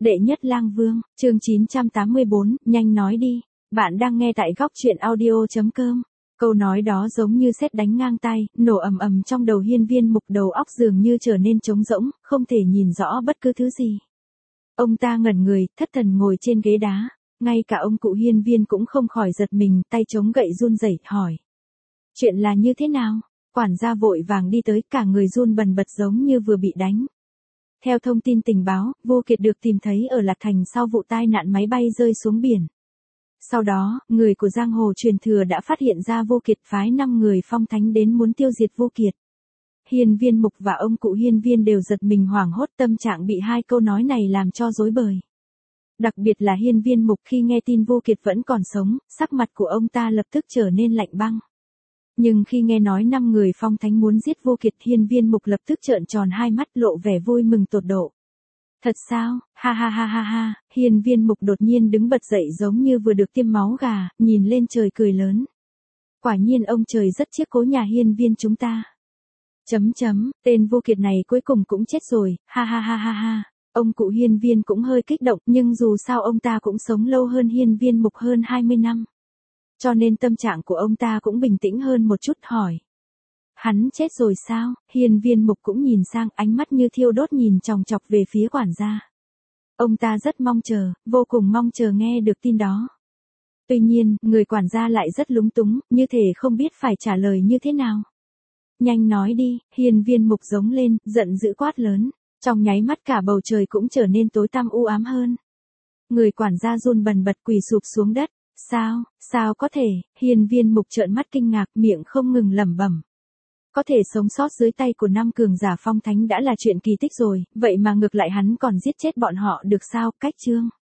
Đệ nhất lang vương, chương 984, nhanh nói đi. Bạn đang nghe tại góc truyện audio.com. Câu nói đó giống như sét đánh ngang tai, nổ ầm ầm trong đầu Hiên Viên Mục, đầu óc dường như trở nên trống rỗng, không thể nhìn rõ bất cứ thứ gì. Ông ta ngẩn người, thất thần ngồi trên ghế đá, ngay cả ông cụ Hiên Viên cũng không khỏi giật mình, tay chống gậy run rẩy hỏi. Chuyện là như thế nào? Quản gia vội vàng đi tới, cả người run bần bật giống như vừa bị đánh. Theo thông tin tình báo, Vô Kiệt được tìm thấy ở Lạc Thành sau vụ tai nạn máy bay rơi xuống biển. Sau đó, người của giang hồ truyền thừa đã phát hiện ra Vô Kiệt phái 5 người phong thánh đến muốn tiêu diệt Vô Kiệt. Hiên Viên Mục và ông cụ Hiên Viên đều giật mình hoảng hốt, tâm trạng bị hai câu nói này làm cho rối bời. Đặc biệt là Hiên Viên Mục, khi nghe tin Vô Kiệt vẫn còn sống, sắc mặt của ông ta lập tức trở nên lạnh băng. Nhưng khi nghe nói 5 người phong thánh muốn giết Vô Kiệt, Hiên Viên Mục lập tức trợn tròn hai mắt, lộ vẻ vui mừng tột độ. Thật sao? Ha ha ha ha ha. Hiên Viên Mục đột nhiên đứng bật dậy giống như vừa được tiêm máu gà, nhìn lên trời cười lớn. Quả nhiên ông trời rất chiếc cố nhà Hiên Viên chúng ta. Tên Vô Kiệt này cuối cùng cũng chết rồi, ha ha ha ha ha. Ông cụ Hiên Viên cũng hơi kích động, nhưng dù sao ông ta cũng sống lâu hơn Hiên Viên Mục hơn 20 năm. Cho nên tâm trạng của ông ta cũng bình tĩnh hơn một chút, hỏi. Hắn chết rồi sao? Hiên Viên Mục cũng nhìn sang, ánh mắt như thiêu đốt nhìn chòng chọc về phía quản gia. Ông ta rất mong chờ, vô cùng mong chờ nghe được tin đó. Tuy nhiên, người quản gia lại rất lúng túng, như thể không biết phải trả lời như thế nào. Nhanh nói đi, Hiên Viên Mục giống lên, giận dữ quát lớn. Trong nháy mắt cả bầu trời cũng trở nên tối tăm u ám hơn. Người quản gia run bần bật quỳ sụp xuống đất. Sao có thể? Hiên Viên Mục trợn mắt kinh ngạc, miệng không ngừng lẩm bẩm. Có thể sống sót dưới tay của 5 cường giả phong thánh đã là chuyện kỳ tích rồi, vậy mà ngược lại hắn còn giết chết bọn họ được sao? Cách chương